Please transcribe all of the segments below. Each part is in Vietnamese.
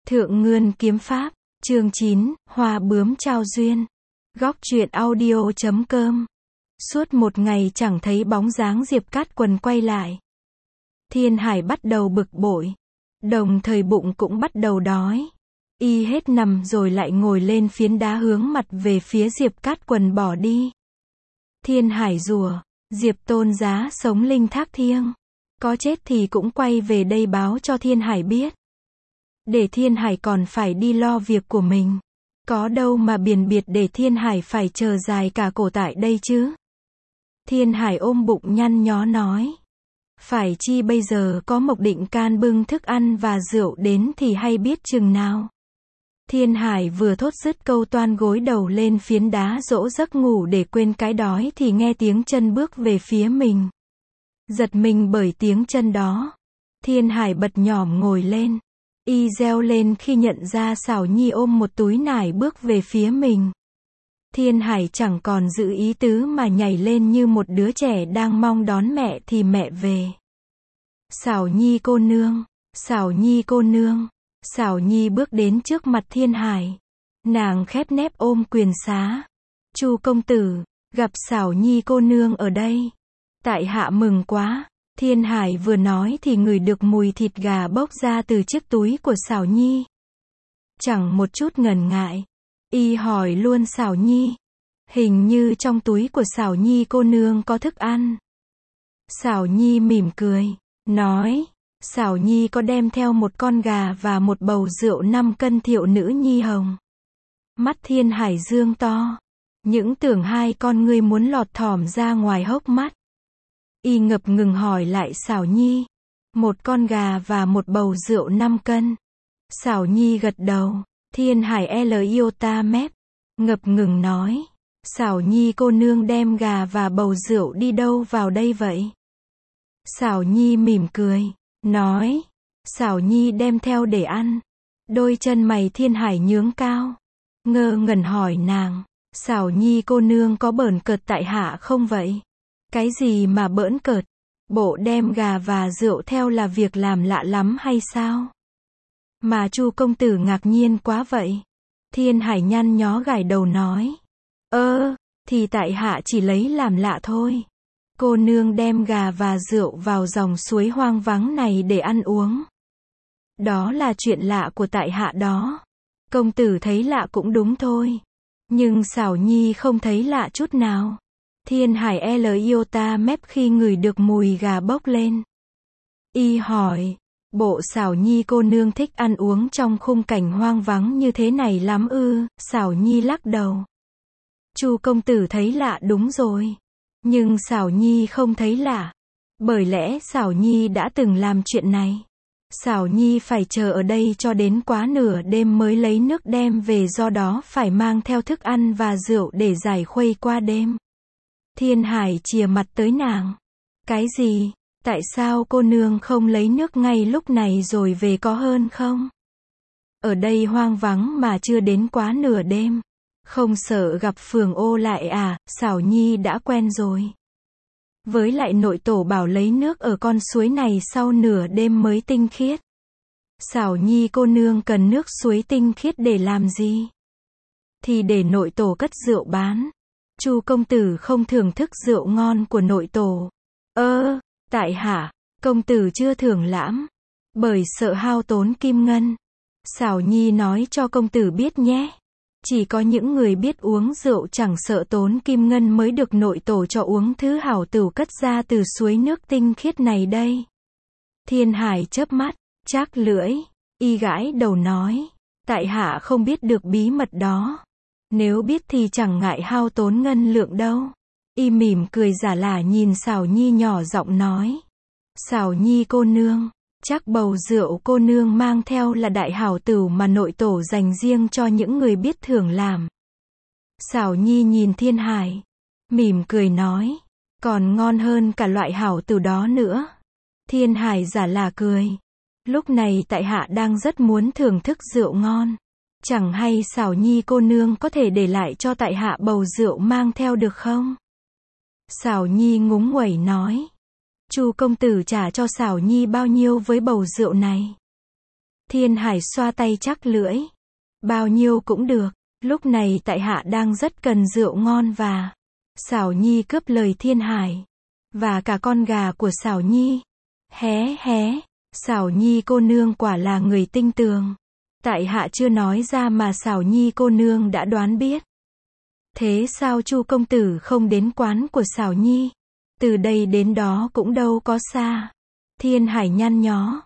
Thượng Ngươn Kiếm Pháp, chương 9, Hoa Bướm Trao Duyên. Góc truyện audio.com. Suốt một ngày chẳng thấy bóng dáng Diệp Cát Quần quay lại. Thiên Hải bắt đầu bực bội. Đồng thời bụng cũng bắt đầu đói. Y hết nằm rồi lại ngồi lên phiến đá hướng mặt về phía Diệp Cát Quần bỏ đi. Thiên Hải rủa, Diệp Tôn Giá sống linh thác thiêng. Có chết thì cũng quay về đây báo cho Thiên Hải biết. Để Thiên Hải còn phải đi lo việc của mình. Có đâu mà biền biệt để Thiên Hải phải chờ dài cả cổ tại đây chứ. Thiên Hải ôm bụng nhăn nhó nói. Phải chi bây giờ có Mộc Định Can bưng thức ăn và rượu đến thì hay biết chừng nào. Thiên Hải vừa thốt dứt câu toan gối đầu lên phiến đá dỗ giấc ngủ để quên cái đói thì nghe tiếng chân bước về phía mình. Giật mình bởi tiếng chân đó. Thiên Hải bật nhỏm ngồi lên. Y reo lên khi nhận ra Sảo Nhi ôm một túi nải bước về phía mình. Thiên Hải chẳng còn giữ ý tứ mà nhảy lên như một đứa trẻ đang mong đón mẹ thì mẹ về. Sảo Nhi cô nương, Sảo Nhi cô nương. Sảo Nhi bước đến trước mặt Thiên Hải. Nàng khép nép ôm quyền xá. Chu công tử, gặp Sảo Nhi cô nương ở đây. Tại hạ mừng quá. Thiên Hải vừa nói thì ngửi được mùi thịt gà bốc ra từ chiếc túi của Sảo Nhi. Chẳng một chút ngần ngại. Y hỏi luôn Sảo Nhi. Hình như trong túi của Sảo Nhi cô nương có thức ăn. Sảo Nhi mỉm cười. Nói. Sảo Nhi có đem theo một con gà và một bầu rượu 5 cân Thiệu nữ nhi hồng. Mắt Thiên Hải dương to. Những tưởng hai con ngươi muốn lọt thỏm ra ngoài hốc mắt. Y ngập ngừng hỏi lại Sảo Nhi. Một con gà và một bầu rượu 5 cân. Sảo Nhi gật đầu. Thiên Hải iota mép. Ngập ngừng nói. Sảo Nhi cô nương đem gà và bầu rượu đi đâu vào đây vậy? Sảo Nhi mỉm cười. Nói. Sảo Nhi đem theo để ăn. Đôi chân mày Thiên Hải nhướng cao. Ngơ ngẩn hỏi nàng. Sảo Nhi cô nương có bỡn cợt tại hạ không vậy? Cái gì mà bỡn cợt? Bộ đem gà và rượu theo là việc làm lạ lắm hay sao? Mà Chu công tử ngạc nhiên quá vậy. Thiên Hải nhăn nhó gãi đầu nói. Thì tại hạ chỉ lấy làm lạ thôi. Cô nương đem gà và rượu vào dòng suối hoang vắng này để ăn uống. Đó là chuyện lạ của tại hạ đó. Công tử thấy lạ cũng đúng thôi. Nhưng Sảo Nhi không thấy lạ chút nào. Thiên Hải iota mép khi ngửi được mùi gà bốc lên. Y hỏi. Bộ Sảo Nhi cô nương thích ăn uống trong khung cảnh hoang vắng như thế này lắm ư? Sảo Nhi lắc đầu. Chu công tử thấy lạ đúng rồi. Nhưng Sảo Nhi không thấy lạ. Bởi lẽ Sảo Nhi đã từng làm chuyện này. Sảo Nhi phải chờ ở đây cho đến quá nửa đêm mới lấy nước đem về, do đó phải mang theo thức ăn và rượu để giải khuây qua đêm. Thiên Hải chìa mặt tới nàng. Cái gì? Tại sao cô nương không lấy nước ngay lúc này rồi về có hơn không? Ở đây hoang vắng mà chưa đến quá nửa đêm. Không sợ gặp phường ô lại à? Sảo Nhi đã quen rồi. Với lại nội tổ bảo lấy nước ở con suối này sau nửa đêm mới tinh khiết. Sảo Nhi cô nương cần nước suối tinh khiết để làm gì? Thì để nội tổ cất rượu bán. Chu công tử không thưởng thức rượu ngon của nội tổ. Tại hạ, công tử chưa thưởng lãm. Bởi sợ hao tốn kim ngân. Sảo Nhi nói cho công tử biết nhé. Chỉ có những người biết uống rượu chẳng sợ tốn kim ngân mới được nội tổ cho uống thứ hảo tửu cất ra từ suối nước tinh khiết này đây. Thiên Hải chớp mắt, chác lưỡi. Y gãi đầu nói. Tại hạ không biết được bí mật đó. Nếu biết thì chẳng ngại hao tốn ngân lượng đâu. Y mỉm cười giả lả nhìn Sảo Nhi nhỏ giọng nói. Sảo Nhi cô nương, chắc bầu rượu cô nương mang theo là đại hảo tửu mà nội tổ dành riêng cho những người biết thưởng làm. Sảo Nhi nhìn Thiên Hải, mỉm cười nói. Còn ngon hơn cả loại hảo tửu đó nữa. Thiên Hải giả lả cười. Lúc này tại hạ đang rất muốn thưởng thức rượu ngon. Chẳng hay Sảo Nhi cô nương có thể để lại cho tại hạ bầu rượu mang theo được không? Sảo Nhi ngúng nguẩy nói. Chu công tử trả cho Sảo Nhi bao nhiêu với bầu rượu này? Thiên Hải xoa tay chắc lưỡi. Bao nhiêu cũng được, lúc này tại hạ đang rất cần rượu ngon và... Xảo Nhi cướp lời Thiên Hải. Và cả con gà của Xảo Nhi. Hé hé, Xảo Nhi cô nương quả là người tinh tường. Tại hạ chưa nói ra mà Xảo Nhi cô nương đã đoán biết. Thế sao Chu công tử không đến quán của Xảo Nhi? Từ đây đến đó cũng đâu có xa. Thiên Hải nhăn nhó.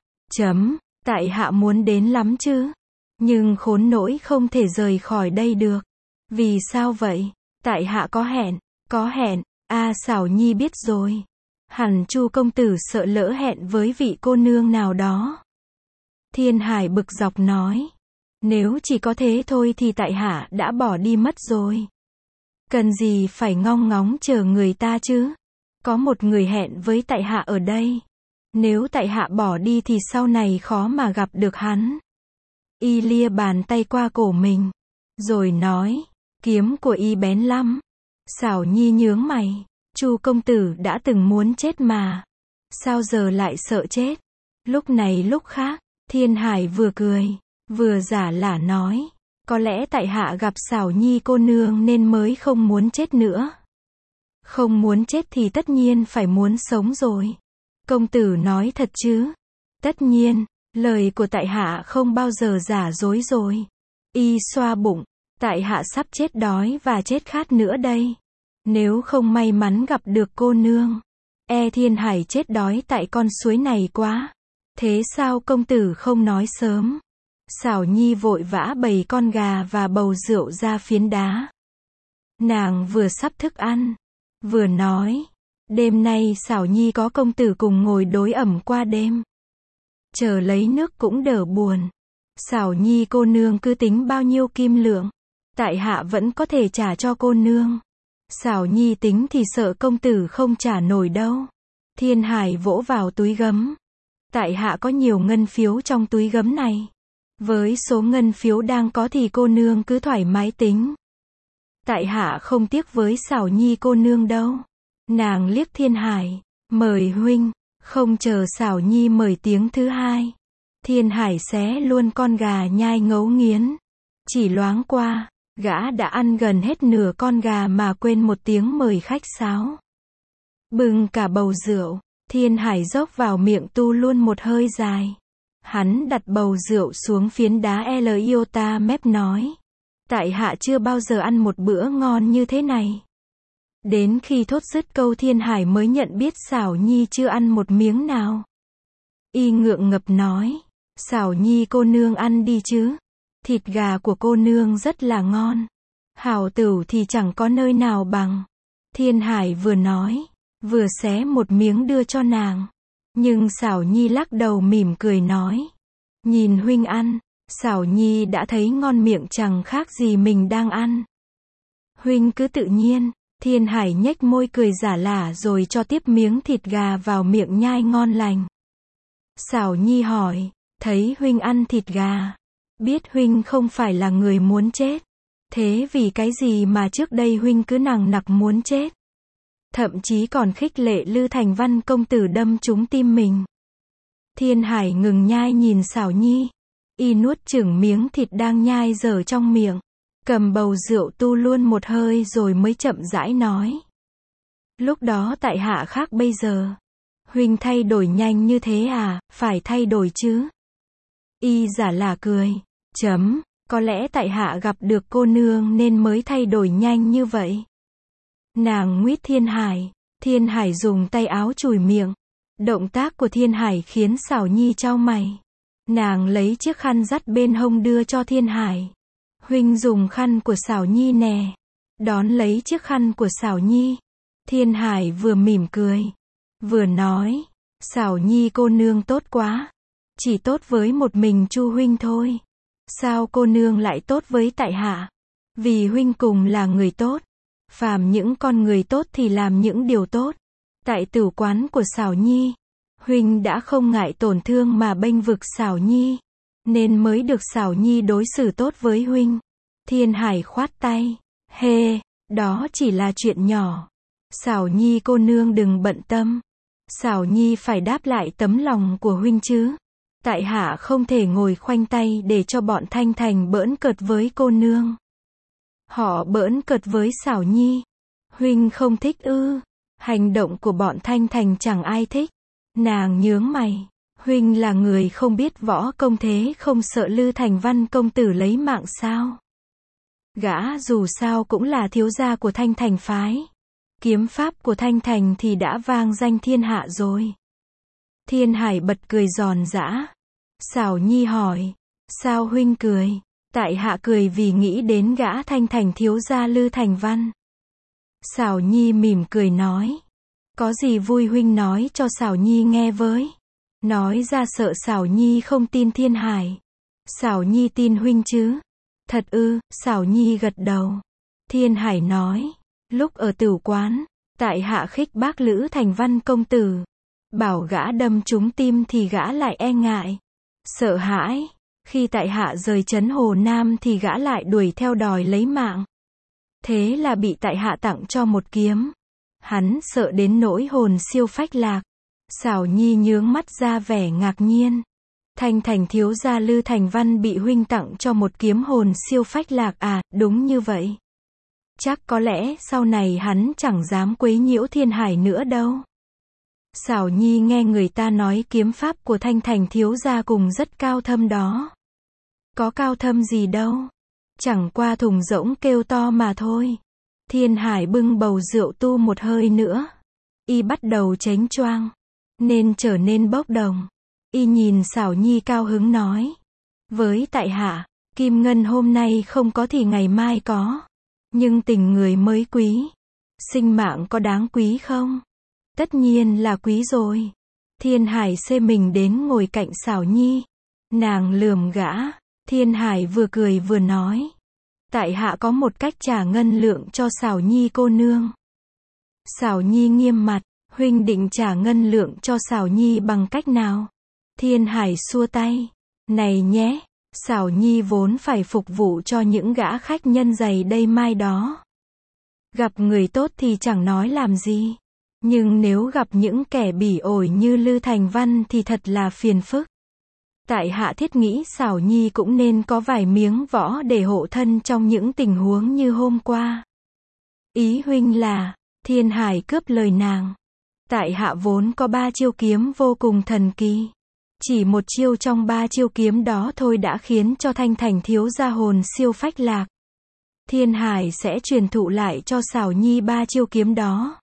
Tại hạ muốn đến lắm chứ. Nhưng khốn nỗi không thể rời khỏi đây được. Vì sao vậy? Tại hạ có hẹn. Có hẹn? Xảo Nhi biết rồi. Hẳn Chu công tử sợ lỡ hẹn với vị cô nương nào đó. Thiên Hải bực dọc nói. Nếu chỉ có thế thôi thì tại hạ đã bỏ đi mất rồi. Cần gì phải ngong ngóng chờ người ta chứ? Có một người hẹn với tại hạ ở đây. Nếu tại hạ bỏ đi thì sau này khó mà gặp được hắn. Y lia bàn tay qua cổ mình. Rồi nói. Kiếm của y bén lắm. Xảo Nhi nhướng mày. Chu công tử đã từng muốn chết mà. Sao giờ lại sợ chết? Lúc này lúc khác, Thiên Hải vừa cười, vừa giả lả nói. Có lẽ tại hạ gặp Xảo Nhi cô nương nên mới không muốn chết nữa. Không muốn chết thì tất nhiên phải muốn sống rồi. Công tử nói thật chứ? Tất nhiên, lời của tại hạ không bao giờ giả dối rồi. Y xoa bụng, tại hạ sắp chết đói và chết khát nữa đây. Nếu không may mắn gặp được cô nương, Thiên Hải chết đói tại con suối này quá. Thế sao công tử không nói sớm? Xảo Nhi vội vã bày con gà và bầu rượu ra phiến đá. Nàng vừa sắp thức ăn, vừa nói. Đêm nay Xảo Nhi có công tử cùng ngồi đối ẩm qua đêm. Chờ lấy nước cũng đỡ buồn. Xảo Nhi cô nương cứ tính bao nhiêu kim lượng, tại hạ vẫn có thể trả cho cô nương. Xảo Nhi tính thì sợ công tử không trả nổi đâu. Thiên Hải vỗ vào túi gấm. Tại hạ có nhiều ngân phiếu trong túi gấm này. Với số ngân phiếu đang có thì cô nương cứ thoải mái tính. Tại hạ không tiếc với Xảo Nhi cô nương đâu. Nàng liếc Thiên Hải. Mời huynh. Không chờ Xảo Nhi mời tiếng thứ hai. Thiên Hải xé luôn con gà nhai ngấu nghiến. Chỉ loáng qua, gã đã ăn gần hết nửa con gà mà quên một tiếng mời khách sáo. Bưng cả bầu rượu, Thiên Hải dốc vào miệng tu luôn một hơi dài. Hắn đặt bầu rượu xuống phiến đá iota mép nói. Tại hạ chưa bao giờ ăn một bữa ngon như thế này. Đến khi thốt dứt câu Thiên Hải mới nhận biết Xảo Nhi chưa ăn một miếng nào. Y ngượng ngập nói. Xảo Nhi cô nương ăn đi chứ. Thịt gà của cô nương rất là ngon. Hảo tửu thì chẳng có nơi nào bằng. Thiên Hải vừa nói, vừa xé một miếng đưa cho nàng. Nhưng Xảo Nhi lắc đầu mỉm cười nói. Nhìn huynh ăn, Xảo Nhi đã thấy ngon miệng chẳng khác gì mình đang ăn. Huynh cứ tự nhiên. Thiên Hải nhếch môi cười giả lả rồi cho tiếp miếng thịt gà vào miệng nhai ngon lành. Xảo Nhi hỏi, thấy huynh ăn thịt gà, biết huynh không phải là người muốn chết. Thế vì cái gì mà trước đây huynh cứ nằng nặc muốn chết? Thậm chí còn khích lệ Lư Thành Văn công tử đâm trúng tim mình. Thiên Hải ngừng nhai nhìn Xảo Nhi. Y nuốt chửng miếng thịt đang nhai dở trong miệng. Cầm bầu rượu tu luôn một hơi rồi mới chậm rãi nói. Lúc đó tại hạ khác bây giờ. Huynh thay đổi nhanh như thế à, phải thay đổi chứ. Y giả lả cười. Có lẽ tại hạ gặp được cô nương nên mới thay đổi nhanh như vậy. Nàng nguyết Thiên Hải. Thiên Hải dùng tay áo chùi miệng. Động tác của Thiên Hải khiến Xảo Nhi chau mày. Nàng lấy chiếc khăn dắt bên hông đưa cho Thiên Hải. Huynh dùng khăn của Xảo Nhi nè. Đón lấy chiếc khăn của Xảo Nhi. Thiên Hải vừa mỉm cười, vừa nói. Xảo Nhi cô nương tốt quá. Chỉ tốt với một mình Chu huynh thôi. Sao cô nương lại tốt với tại hạ? Vì huynh cùng là người tốt. Phàm những con người tốt thì làm những điều tốt. Tại tửu quán của Xảo Nhi, huynh đã không ngại tổn thương mà bênh vực Xảo Nhi, nên mới được Xảo Nhi đối xử tốt với huynh. Thiên Hải khoát tay. Đó chỉ là chuyện nhỏ. Xảo Nhi cô nương đừng bận tâm. Xảo Nhi phải đáp lại tấm lòng của huynh chứ. Tại hạ không thể ngồi khoanh tay để cho bọn Thanh Thành bỡn cợt với cô nương. Họ bỡn cợt với Sảo Nhi. Huynh không thích ư? Hành động của bọn Thanh Thành chẳng ai thích. Nàng nhướng mày. Huynh là người không biết võ công thế không sợ Lư Thành Văn công tử lấy mạng sao? Gã dù sao cũng là thiếu gia của Thanh Thành phái. Kiếm pháp của Thanh Thành thì đã vang danh thiên hạ rồi. Thiên Hải bật cười giòn giã. Sảo Nhi hỏi. Sao huynh cười? Tại hạ cười vì nghĩ đến gã Thanh Thành thiếu gia Lư Thành Văn. Sảo Nhi mỉm cười nói. Có gì vui huynh nói cho Sảo Nhi nghe với. Nói ra sợ Sảo Nhi không tin Thiên Hải. Sảo Nhi tin huynh chứ? Thật ư? Sảo Nhi gật đầu. Thiên Hải nói. Lúc ở tửu quán, tại hạ khích bác Lữ Thành Văn công tử. Bảo gã đâm trúng tim thì gã lại e ngại. Sợ hãi. Khi tại hạ rời trấn Hồ Nam thì gã lại đuổi theo đòi lấy mạng. Thế là bị tại hạ tặng cho một kiếm. Hắn sợ đến nỗi hồn siêu phách lạc. Sảo Nhi nhướng mắt ra vẻ ngạc nhiên. Thanh Thành thiếu gia Lư Thành Văn bị huynh tặng cho một kiếm hồn siêu phách lạc à? Đúng như vậy. Chắc có lẽ sau này hắn chẳng dám quấy nhiễu Thiên Hải nữa đâu. Sảo Nhi nghe người ta nói kiếm pháp của Thanh Thành thiếu gia cùng rất cao thâm đó. Có cao thâm gì đâu. Chẳng qua thùng rỗng kêu to mà thôi. Thiên Hải bưng bầu rượu tu một hơi nữa. Y bắt đầu chánh choang. Nên trở nên bốc đồng. Y nhìn Sảo Nhi cao hứng nói. Với tại hạ, kim ngân hôm nay không có thì ngày mai có. Nhưng tình người mới quý. Sinh mạng có đáng quý không? Tất nhiên là quý rồi. Thiên Hải xê mình đến ngồi cạnh Sảo Nhi. Nàng lườm gã. Thiên Hải vừa cười vừa nói. Tại hạ có một cách trả ngân lượng cho Sảo Nhi cô nương. Sảo Nhi nghiêm mặt. Huynh định trả ngân lượng cho Sảo Nhi bằng cách nào? Thiên Hải xua tay. Này nhé, Sảo Nhi vốn phải phục vụ cho những gã khách nhân giày đây mai đó. Gặp người tốt thì chẳng nói làm gì. Nhưng nếu gặp những kẻ bỉ ổi như Lư Thành Văn thì thật là phiền phức. Tại hạ thiết nghĩ Sảo Nhi cũng nên có vài miếng võ để hộ thân trong những tình huống như hôm qua. Ý huynh là, Thiên Hải cướp lời nàng. Tại hạ vốn có 3 chiêu kiếm vô cùng thần kỳ. Chỉ một chiêu trong 3 chiêu kiếm đó thôi đã khiến cho Thanh Thành thiếu gia hồn siêu phách lạc. Thiên Hải sẽ truyền thụ lại cho Sảo Nhi 3 chiêu kiếm đó.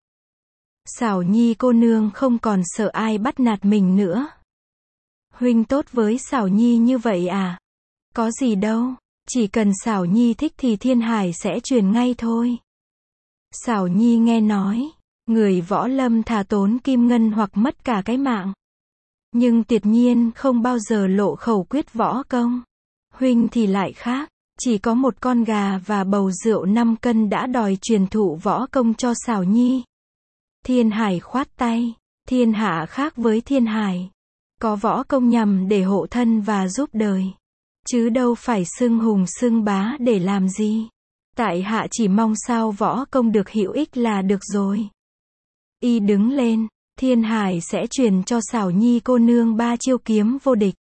Sảo Nhi cô nương không còn sợ ai bắt nạt mình nữa. Huynh tốt với Sảo Nhi như vậy à? Có gì đâu, chỉ cần Sảo Nhi thích thì Thiên Hải sẽ truyền ngay thôi. Sảo Nhi nghe nói, người võ lâm thà tốn kim ngân hoặc mất cả cái mạng. Nhưng tuyệt nhiên không bao giờ lộ khẩu quyết võ công. Huynh thì lại khác, chỉ có một con gà và bầu rượu 5 cân đã đòi truyền thụ võ công cho Sảo Nhi. Thiên Hải khoát tay. Thiên hạ khác với Thiên Hải. Có võ công nhằm để hộ thân và giúp đời. Chứ đâu phải xưng hùng xưng bá để làm gì. Tại hạ chỉ mong sao võ công được hữu ích là được rồi. Y đứng lên. Thiên Hải sẽ truyền cho Sảo Nhi cô nương 3 chiêu kiếm vô địch.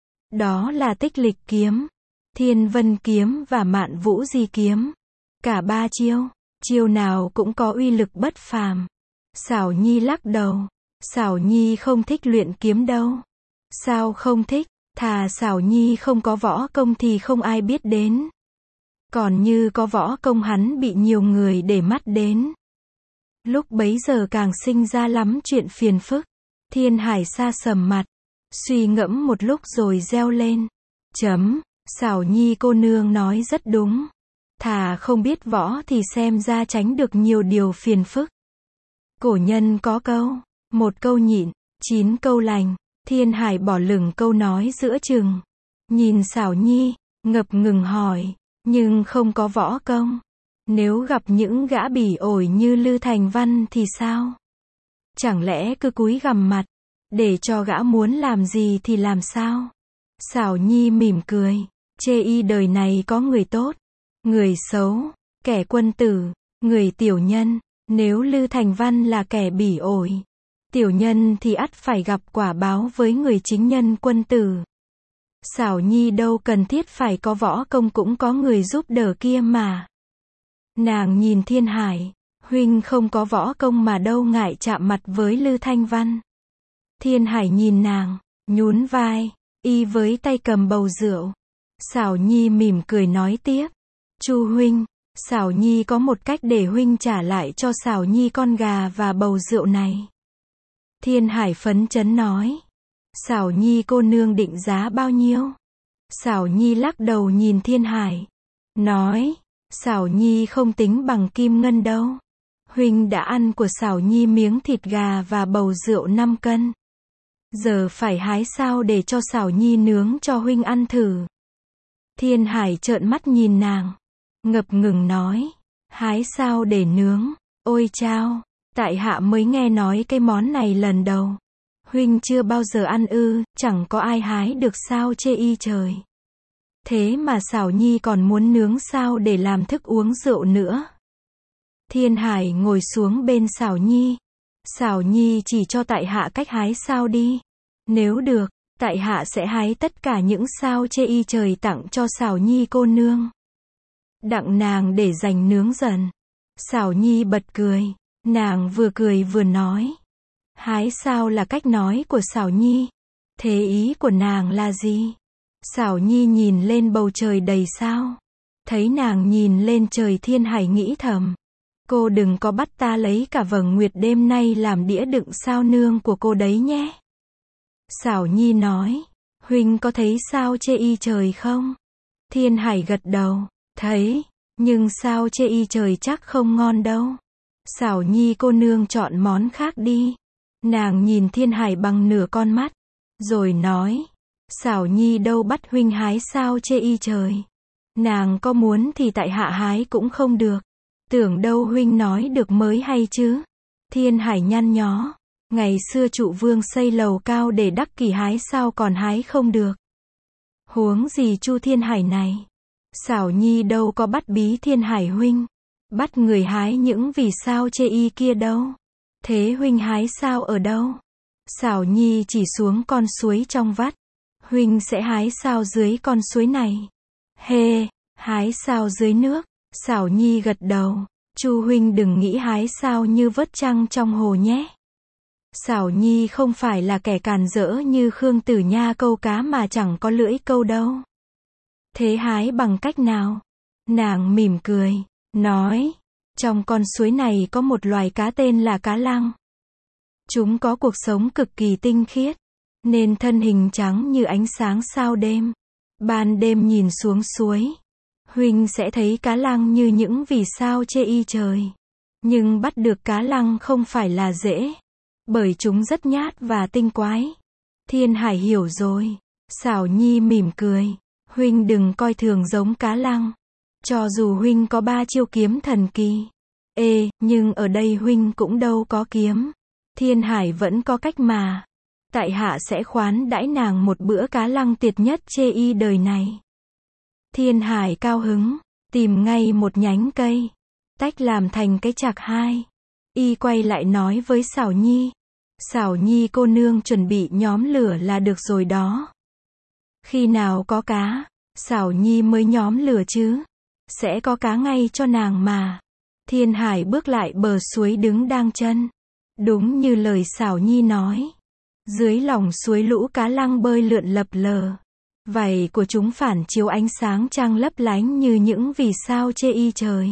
Đó là Tích Lịch kiếm, Thiên Vân kiếm và Mạn Vũ Di kiếm. Cả 3 chiêu, chiêu nào cũng có uy lực bất phàm. Sảo Nhi lắc đầu. Sảo Nhi không thích luyện kiếm đâu. Sao không thích? Thà Sảo Nhi không có võ công thì không ai biết đến. Còn như có võ công hắn bị nhiều người để mắt đến. Lúc bấy giờ càng sinh ra lắm chuyện phiền phức. Thiên Hải sa sầm mặt. Suy ngẫm một lúc rồi reo lên. Sảo Nhi cô nương nói rất đúng. Thà không biết võ thì xem ra tránh được nhiều điều phiền phức. Cổ nhân có câu. 1 câu nhịn, 9 câu lành. Thiên Hải bỏ lửng câu nói giữa chừng. Nhìn Sảo Nhi, ngập ngừng hỏi. Nhưng không có võ công. Nếu gặp những gã bỉ ổi như Lư Thành Văn thì sao? Chẳng lẽ cứ cúi gằm mặt, để cho gã muốn làm gì thì làm sao? Sảo Nhi mỉm cười, chê y đời này có người tốt, người xấu, kẻ quân tử, người tiểu nhân. Nếu Lư Thành Văn là kẻ bỉ ổi, tiểu nhân thì ắt phải gặp quả báo với người chính nhân quân tử. Xảo Nhi đâu cần thiết phải có võ công cũng có người giúp đỡ kia mà. Nàng nhìn Thiên Hải, huynh không có võ công mà đâu ngại chạm mặt với Lư Thanh Văn. Thiên Hải nhìn nàng, nhún vai, y với tay cầm bầu rượu. Xảo Nhi mỉm cười nói tiếp, Chu huynh, Xảo Nhi có một cách để huynh trả lại cho Xảo Nhi con gà và bầu rượu này. Thiên Hải phấn chấn nói, Xảo Nhi cô nương định giá bao nhiêu? Xảo Nhi lắc đầu nhìn Thiên Hải, nói, Xảo Nhi không tính bằng kim ngân đâu. Huynh đã ăn của Xảo Nhi miếng thịt gà và bầu rượu 5 cân. Giờ phải hái sao để cho Xảo Nhi nướng cho huynh ăn thử. Thiên Hải trợn mắt nhìn nàng, ngập ngừng nói, hái sao để nướng, ôi chao, tại hạ mới nghe nói cái món này lần đầu. Huynh chưa bao giờ ăn ư, chẳng có ai hái được sao chê y trời. Thế mà Xảo Nhi còn muốn nướng sao để làm thức uống rượu nữa. Thiên Hải ngồi xuống bên Xảo Nhi. Xảo Nhi chỉ cho tại hạ cách hái sao đi. Nếu được, tại hạ sẽ hái tất cả những sao chê y trời tặng cho Xảo Nhi cô nương. Đặng nàng để dành nướng dần. Xảo Nhi bật cười. Nàng vừa cười vừa nói. Hái sao là cách nói của Xảo Nhi. Thế ý của nàng là gì? Xảo Nhi nhìn lên bầu trời đầy sao. Thấy nàng nhìn lên trời, Thiên Hải nghĩ thầm. Cô đừng có bắt ta lấy cả vầng nguyệt đêm nay làm đĩa đựng sao nương của cô đấy nhé. Xảo Nhi nói, huynh có thấy sao chê y trời không? Thiên Hải gật đầu, thấy, nhưng sao chê y trời chắc không ngon đâu. Xảo Nhi cô nương chọn món khác đi. Nàng nhìn Thiên Hải bằng nửa con mắt, rồi nói, Xảo Nhi đâu bắt huynh hái sao chê y trời. Nàng có muốn thì tại hạ hái cũng không được. Tưởng đâu huynh nói được mới hay chứ. Thiên Hải nhăn nhó, ngày xưa Trụ Vương xây lầu cao để đắc kỷ hái sao còn hái không được. Huống gì Chu Thiên Hải này. Xảo Nhi đâu có bắt bí Thiên Hải huynh. Bắt người hái những vì sao chê y kia đâu. Thế huynh hái sao ở đâu? Xảo Nhi chỉ xuống con suối trong vắt. Huynh sẽ hái sao dưới con suối này. Hê, hái sao dưới nước. Xảo Nhi gật đầu. Chu huynh đừng nghĩ hái sao như vớt trăng trong hồ nhé. Xảo Nhi không phải là kẻ càn rỡ như Khương Tử Nha câu cá mà chẳng có lưỡi câu đâu. Thế hái bằng cách nào? Nàng mỉm cười, nói, trong con suối này có một loài cá tên là cá lăng. Chúng có cuộc sống cực kỳ tinh khiết, nên thân hình trắng như ánh sáng sao đêm. Ban đêm nhìn xuống suối, huynh sẽ thấy cá lăng như những vì sao chê y trời. Nhưng bắt được cá lăng không phải là dễ, bởi chúng rất nhát và tinh quái. Thiên Hải hiểu rồi. Xảo Nhi mỉm cười, huynh đừng coi thường giống cá lăng. Cho dù huynh có 3 chiêu kiếm thần kỳ. Nhưng ở đây huynh cũng đâu có kiếm. Thiên Hải vẫn có cách mà. Tại hạ sẽ khoán đãi nàng một bữa cá lăng tuyệt nhất chê y đời này. Thiên Hải cao hứng, tìm ngay một nhánh cây, tách làm thành cái chạc 2. Y quay lại nói với Xảo Nhi. Xảo Nhi cô nương chuẩn bị nhóm lửa là được rồi đó. Khi nào có cá, Xảo Nhi mới nhóm lửa chứ. Sẽ có cá ngay cho nàng mà. Thiên Hải bước lại bờ suối đứng đang chân. Đúng như lời Xảo Nhi nói. Dưới lòng suối lũ cá lăng bơi lượn lập lờ. Vảy của chúng phản chiếu ánh sáng trăng lấp lánh như những vì sao chê y trời.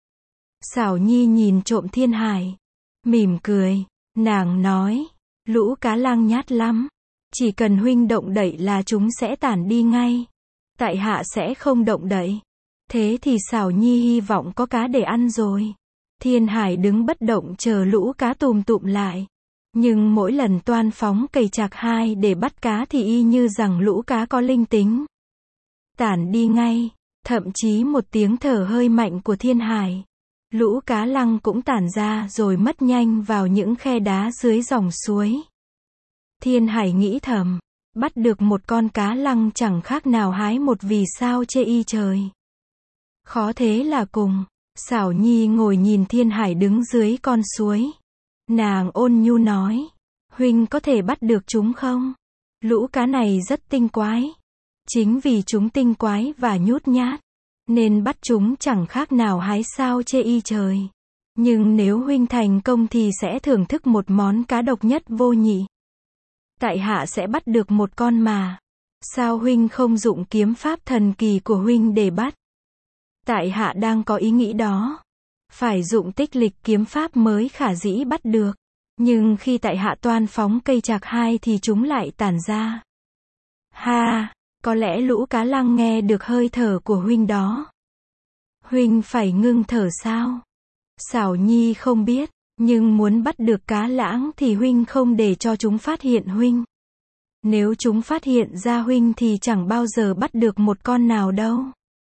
Xảo Nhi nhìn trộm Thiên Hải, mỉm cười, nàng nói, lũ cá lăng nhát lắm, chỉ cần huynh động đậy là chúng sẽ tản đi ngay. Tại hạ sẽ không động đậy. Thế thì Xảo Nhi hy vọng có cá để ăn rồi. Thiên Hải đứng bất động chờ lũ cá tùm tụm lại. Nhưng mỗi lần toan phóng cầy chạc 2 để bắt cá thì y như rằng lũ cá có linh tính. Tản đi ngay, thậm chí một tiếng thở hơi mạnh của Thiên Hải. Lũ cá lăng cũng tản ra rồi mất nhanh vào những khe đá dưới dòng suối. Thiên Hải nghĩ thầm, bắt được một con cá lăng chẳng khác nào hái một vì sao chê y trời. Khó thế là cùng. Xảo Nhi ngồi nhìn Thiên Hải đứng dưới con suối. Nàng ôn nhu nói, Huynh có thể bắt được chúng không? Lũ cá này rất tinh quái. Chính vì chúng tinh quái và nhút nhát, nên bắt chúng chẳng khác nào hái sao chê y trời. Nhưng nếu huynh thành công thì sẽ thưởng thức một món cá độc nhất vô nhị. Tại hạ sẽ bắt được một con mà. Sao huynh không dụng kiếm pháp thần kỳ của huynh để bắt? Tại hạ đang có ý nghĩ đó. Phải dụng tích lịch kiếm pháp mới khả dĩ bắt được. Nhưng khi tại hạ toan phóng cây chạc hai thì chúng lại tản ra. Ha, có lẽ lũ cá lăng nghe được hơi thở của huynh đó. Huynh phải ngưng thở sao? Xảo Nhi không biết, nhưng muốn bắt được cá lãng thì huynh không để cho chúng phát hiện huynh. Nếu chúng phát hiện ra huynh thì chẳng bao giờ bắt được một con nào đâu.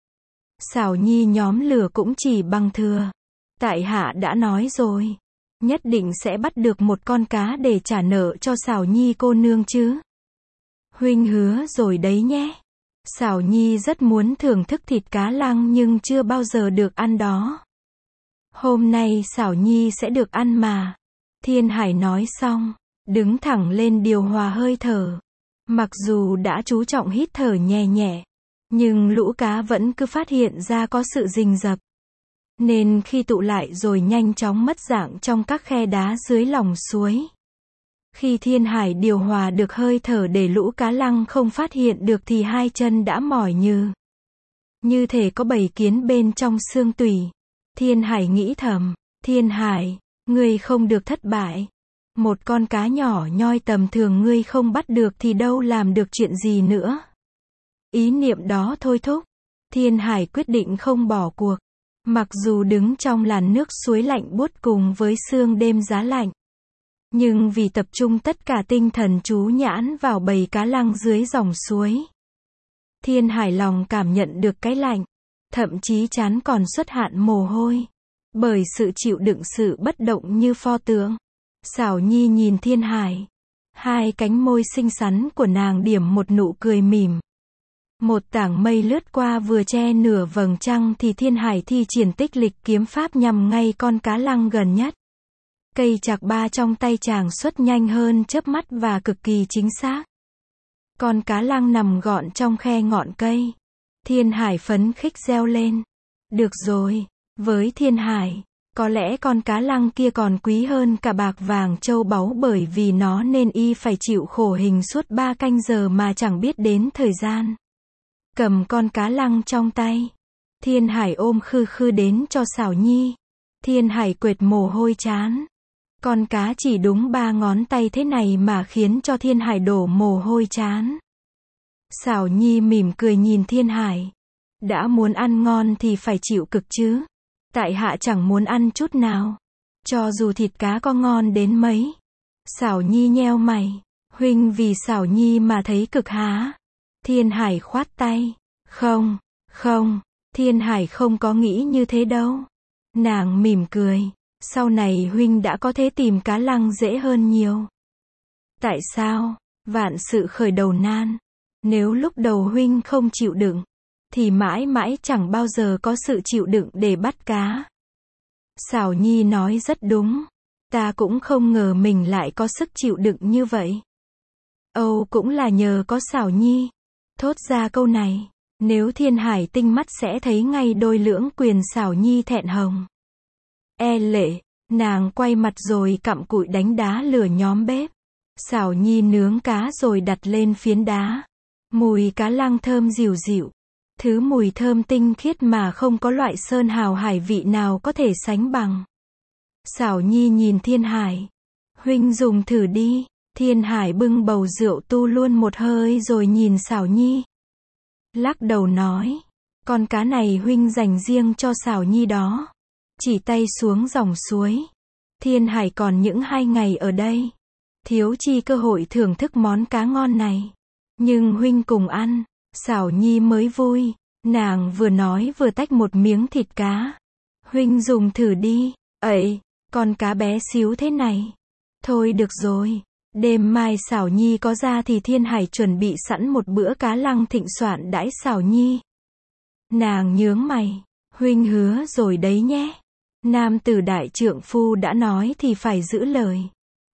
Xảo Nhi nhóm lửa cũng chỉ bằng thừa. Tại hạ đã nói rồi, nhất định sẽ bắt được một con cá để trả nợ cho Xảo Nhi cô nương chứ. Huynh hứa rồi đấy nhé. Xảo Nhi rất muốn thưởng thức thịt cá lăng nhưng chưa bao giờ được ăn đó. Hôm nay Xảo Nhi sẽ được ăn mà. Thiên Hải nói xong, đứng thẳng lên điều hòa hơi thở. Mặc dù đã chú trọng hít thở nhẹ nhẹ, nhưng lũ cá vẫn cứ phát hiện ra có sự rình rập. Nên khi tụ lại rồi nhanh chóng mất dạng trong các khe đá dưới lòng suối. Khi Thiên Hải điều hòa được hơi thở để lũ cá lăng không phát hiện được thì hai chân đã mỏi như thể có bầy kiến bên trong xương tủy. Thiên Hải nghĩ thầm, Thiên Hải, ngươi không được thất bại. Một con cá nhỏ nhoi tầm thường ngươi không bắt được thì đâu làm được chuyện gì nữa. Ý niệm đó thôi thúc. Thiên Hải quyết định không bỏ cuộc. Mặc dù đứng trong làn nước suối lạnh buốt cùng với sương đêm giá lạnh. Nhưng vì tập trung tất cả tinh thần chú nhãn vào bầy cá lăng dưới dòng suối. Thiên Hải lòng cảm nhận được cái lạnh. Thậm chí trán còn xuất hạn mồ hôi. Bởi sự chịu đựng sự bất động như pho tượng. Xảo Nhi nhìn Thiên Hải. Hai cánh môi xinh xắn của nàng điểm một nụ cười mỉm. Một tảng mây lướt qua vừa che nửa vầng trăng thì Thiên Hải thi triển tích lịch kiếm pháp nhằm ngay con cá lăng gần nhất. Cây chạc ba trong tay chàng xuất nhanh hơn chớp mắt và cực kỳ chính xác. Con cá lăng nằm gọn trong khe ngọn cây. Thiên Hải phấn khích reo lên. Được rồi, với Thiên Hải, có lẽ con cá lăng kia còn quý hơn cả bạc vàng châu báu bởi vì nó nên y phải chịu khổ hình suốt 3 canh giờ mà chẳng biết đến thời gian. Cầm con cá lăng trong tay. Thiên Hải ôm khư khư đến cho Xảo Nhi. Thiên Hải quệt mồ hôi chán. Con cá chỉ đúng 3 ngón tay thế này mà khiến cho Thiên Hải đổ mồ hôi chán. Xảo Nhi mỉm cười nhìn Thiên Hải. Đã muốn ăn ngon thì phải chịu cực chứ. Tại hạ chẳng muốn ăn chút nào. Cho dù thịt cá có ngon đến mấy. Xảo Nhi nheo mày. Huynh vì Xảo Nhi mà thấy cực há. Thiên Hải khoát tay. Không, không, Thiên Hải không có nghĩ như thế đâu. Nàng mỉm cười. Sau này huynh đã có thể tìm cá lăng dễ hơn nhiều. Tại sao? Vạn sự khởi đầu nan. Nếu lúc đầu huynh không chịu đựng, thì mãi mãi chẳng bao giờ có sự chịu đựng để bắt cá. Xảo Nhi nói rất đúng. Ta cũng không ngờ mình lại có sức chịu đựng như vậy. Âu cũng là nhờ có Xảo Nhi. Thốt ra câu này, nếu Thiên Hải tinh mắt sẽ thấy ngay đôi lưỡng quyền Xảo Nhi thẹn hồng. E lệ, nàng quay mặt rồi cặm cụi đánh đá lửa nhóm bếp. Xảo Nhi nướng cá rồi đặt lên phiến đá. Mùi cá lăng thơm dịu dịu. Thứ mùi thơm tinh khiết mà không có loại sơn hào hải vị nào có thể sánh bằng. Xảo Nhi nhìn Thiên Hải. Huynh dùng thử đi. Thiên Hải bưng bầu rượu tu luôn một hơi rồi nhìn Xảo Nhi. Lắc đầu nói. Con cá này huynh dành riêng cho Xảo Nhi đó. Chỉ tay xuống dòng suối. Thiên Hải còn những 2 ngày ở đây. Thiếu chi cơ hội thưởng thức món cá ngon này. Nhưng huynh cùng ăn. Xảo Nhi mới vui. Nàng vừa nói vừa tách một miếng thịt cá. Huynh dùng thử đi. Ấy, con cá bé xíu thế này. Thôi được rồi. Đêm mai Xảo Nhi có ra thì Thiên Hải chuẩn bị sẵn một bữa cá lăng thịnh soạn đãi Xảo Nhi. Nàng nhướng mày. Huynh hứa rồi đấy nhé. Nam tử đại trượng phu đã nói thì phải giữ lời.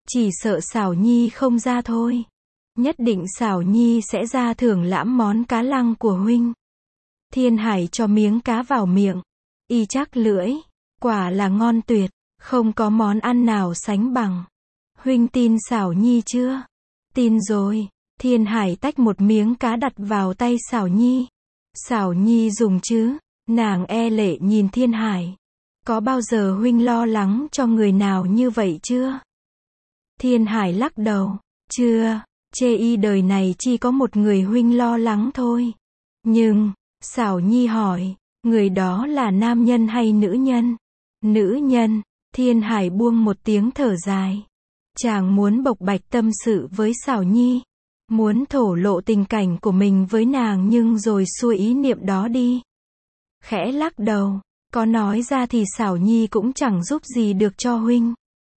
Chỉ sợ Sảo Nhi không ra thôi. Nhất định Sảo Nhi sẽ ra thưởng lãm món cá lăng của huynh. Thiên Hải cho miếng cá vào miệng. Y chắc lưỡi. Quả là ngon tuyệt. Không có món ăn nào sánh bằng. Huynh tin Sảo Nhi chưa? Tin rồi. Thiên Hải tách một miếng cá đặt vào tay Sảo Nhi. Sảo Nhi dùng chứ? Nàng e lệ nhìn Thiên Hải. Có bao giờ huynh lo lắng cho người nào như vậy chưa? Thiên Hải lắc đầu. Chưa, chê y đời này chỉ có một người huynh lo lắng thôi. Nhưng, Sảo Nhi hỏi, người đó là nam nhân hay nữ nhân? Nữ nhân. Thiên Hải buông một tiếng thở dài. Chàng muốn bộc bạch tâm sự với Sảo Nhi. Muốn thổ lộ tình cảnh của mình với nàng nhưng rồi xua ý niệm đó đi. Khẽ lắc đầu. Có nói ra thì Sảo Nhi cũng chẳng giúp gì được cho huynh.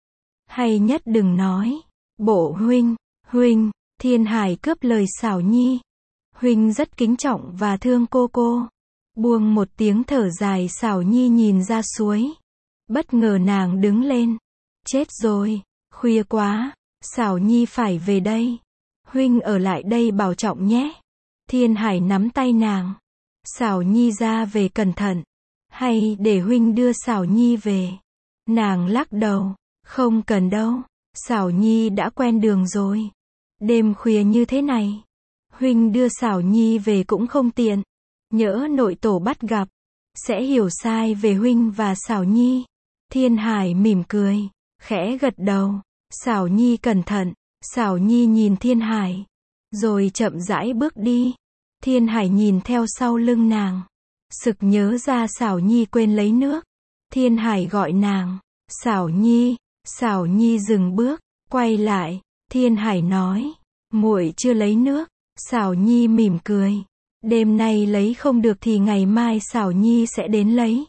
Hay nhất đừng nói. Bộ huynh, Thiên Hải cướp lời Sảo Nhi. Huynh rất kính trọng và thương cô. Buông một tiếng thở dài Sảo Nhi nhìn ra suối. Bất ngờ nàng đứng lên. Chết rồi, khuya quá, Sảo Nhi phải về đây. Huynh ở lại đây bảo trọng nhé. Thiên Hải nắm tay nàng. Sảo Nhi ra về cẩn thận. Hay để huynh đưa Sảo Nhi về? Nàng lắc đầu. Không cần đâu. Sảo Nhi đã quen đường rồi. Đêm khuya như thế này. Huynh đưa Sảo Nhi về cũng không tiện. Nhỡ nội tổ bắt gặp. Sẽ hiểu sai về huynh và Sảo Nhi. Thiên Hải mỉm cười. Khẽ gật đầu. Sảo Nhi cẩn thận. Sảo Nhi nhìn Thiên Hải. Rồi chậm rãi bước đi. Thiên Hải nhìn theo sau lưng nàng. Sực nhớ ra Sảo Nhi quên lấy nước. Thiên Hải gọi nàng. Sảo Nhi. Sảo Nhi dừng bước. Quay lại. Thiên Hải nói. Muội chưa lấy nước. Sảo Nhi mỉm cười. Đêm nay lấy không được thì ngày mai Sảo Nhi sẽ đến lấy.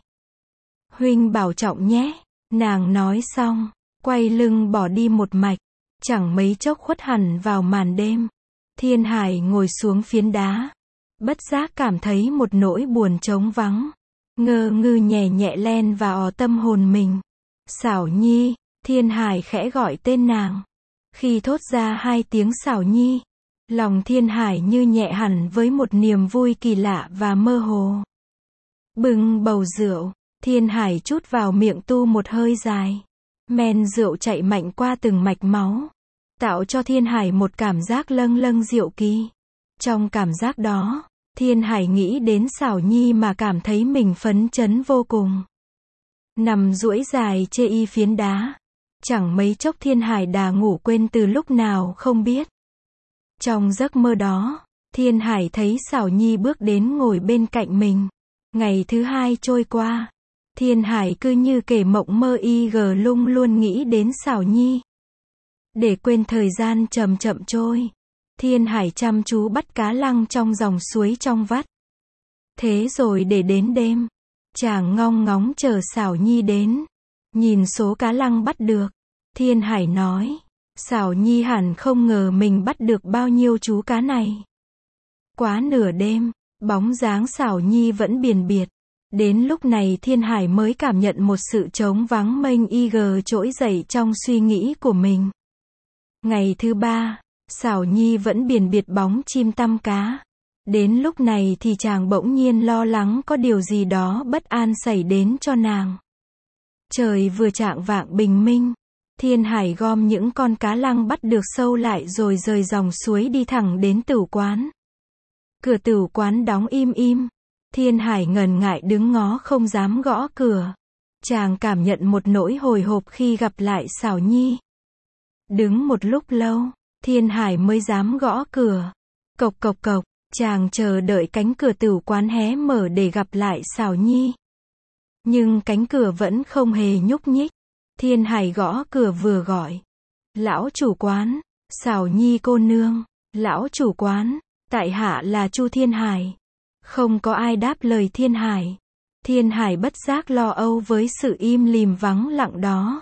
Huynh bảo trọng nhé. Nàng nói xong. Quay lưng bỏ đi một mạch. Chẳng mấy chốc khuất hẳn vào màn đêm. Thiên Hải ngồi xuống phiến đá. Bất giác cảm thấy một nỗi buồn trống vắng. Ngơ ngư nhẹ nhẹ len vào tâm hồn mình. Sảo Nhi. Thiên Hải khẽ gọi tên nàng. Khi thốt ra hai tiếng Sảo Nhi. Lòng Thiên Hải như nhẹ hẳn với một niềm vui kỳ lạ và mơ hồ. Bưng bầu rượu. Thiên Hải trút vào miệng tu một hơi dài. Men rượu chạy mạnh qua từng mạch máu. Tạo cho Thiên Hải một cảm giác lâng lâng diệu kỳ. Trong cảm giác đó, Thiên Hải nghĩ đến Sảo Nhi mà cảm thấy mình phấn chấn vô cùng. Nằm duỗi dài chê y phiến đá. Chẳng mấy chốc Thiên Hải đã ngủ quên từ lúc nào không biết. Trong giấc mơ đó, Thiên Hải thấy Sảo Nhi bước đến ngồi bên cạnh mình. Ngày thứ hai trôi qua. Thiên Hải cứ như kể mộng mơ y lung luôn nghĩ đến Sảo Nhi. Để quên thời gian chậm chậm trôi. Thiên Hải chăm chú bắt cá lăng trong dòng suối trong vắt. Thế rồi để đến đêm. Chàng ngong ngóng chờ Sảo Nhi đến. Nhìn số cá lăng bắt được. Thiên Hải nói. Sảo Nhi hẳn không ngờ mình bắt được bao nhiêu chú cá này. Quá nửa đêm. Bóng dáng Sảo Nhi vẫn biền biệt. Đến lúc này Thiên Hải mới cảm nhận một sự trống vắng mênh trỗi dậy trong suy nghĩ của mình. Ngày thứ ba, Sảo Nhi vẫn biền biệt bóng chim tăm cá. Đến lúc này thì chàng bỗng nhiên lo lắng có điều gì đó bất an xảy đến cho nàng. Trời vừa chạng vạng bình minh. Thiên Hải gom những con cá lăng bắt được sâu lại rồi rời dòng suối đi thẳng đến tửu quán. Cửa tửu quán đóng im im. Thiên Hải ngần ngại đứng ngó không dám gõ cửa. Chàng cảm nhận một nỗi hồi hộp khi gặp lại Sảo Nhi. Đứng một lúc lâu, Thiên Hải mới dám gõ cửa. Cộc cộc cộc, chàng chờ đợi cánh cửa tửu quán hé mở để gặp lại Sảo Nhi. Nhưng cánh cửa vẫn không hề nhúc nhích. Thiên Hải gõ cửa vừa gọi. Lão chủ quán, Sảo Nhi cô nương. Lão chủ quán, tại hạ là Chu Thiên Hải. Không có ai đáp lời Thiên Hải. Thiên Hải bất giác lo âu với sự im lìm vắng lặng đó.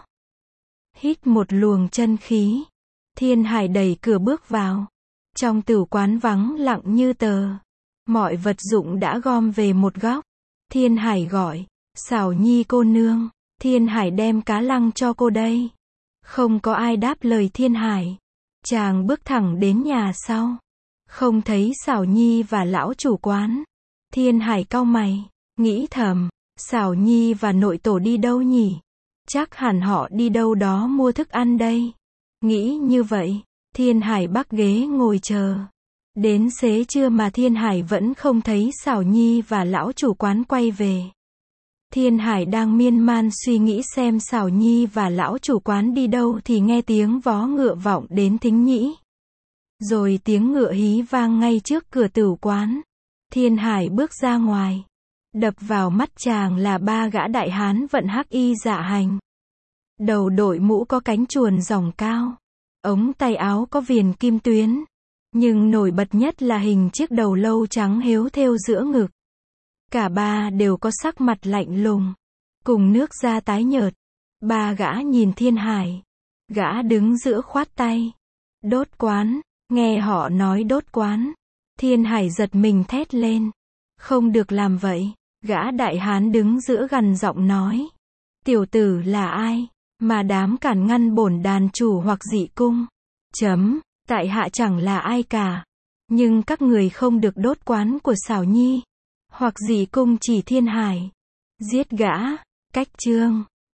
Hít một luồng chân khí. Thiên Hải đẩy cửa bước vào. Trong tửu quán vắng lặng như tờ. Mọi vật dụng đã gom về một góc. Thiên Hải gọi. Sảo Nhi cô nương. Thiên Hải đem cá lăng cho cô đây. Không có ai đáp lời Thiên Hải. Chàng bước thẳng đến nhà sau. Không thấy Xảo Nhi và lão chủ quán. Thiên Hải cau mày, nghĩ thầm, Xảo Nhi và nội tổ đi đâu nhỉ? Chắc hẳn họ đi đâu đó mua thức ăn đây. Nghĩ như vậy, Thiên Hải bắc ghế ngồi chờ. Đến xế trưa mà Thiên Hải vẫn không thấy Xảo Nhi và lão chủ quán quay về. Thiên Hải đang miên man suy nghĩ xem Xảo Nhi và lão chủ quán đi đâu thì nghe tiếng vó ngựa vọng đến thính nhĩ. Rồi tiếng ngựa hí vang ngay trước cửa tửu quán. Thiên Hải bước ra ngoài. Đập vào mắt chàng là ba gã đại hán vận hắc y dạ hành. Đầu đội mũ có cánh chuồn ròng cao. Ống tay áo có viền kim tuyến. Nhưng nổi bật nhất là hình chiếc đầu lâu trắng héo thêu giữa ngực. Cả ba đều có sắc mặt lạnh lùng, cùng nước da tái nhợt. Ba gã nhìn Thiên Hải. Gã đứng giữa khoát tay. Đốt quán. Nghe họ nói đốt quán. Thiên Hải giật mình thét lên. Không được làm vậy. Gã đại hán đứng giữa gằn giọng nói. Tiểu tử là ai, mà dám cản ngăn bổn đàn chủ hoặc dị cung? Tại hạ chẳng là ai cả. Nhưng các người không được đốt quán của Xảo Nhi. Hoặc dị cung chỉ Thiên Hải. Giết gã. Cách chương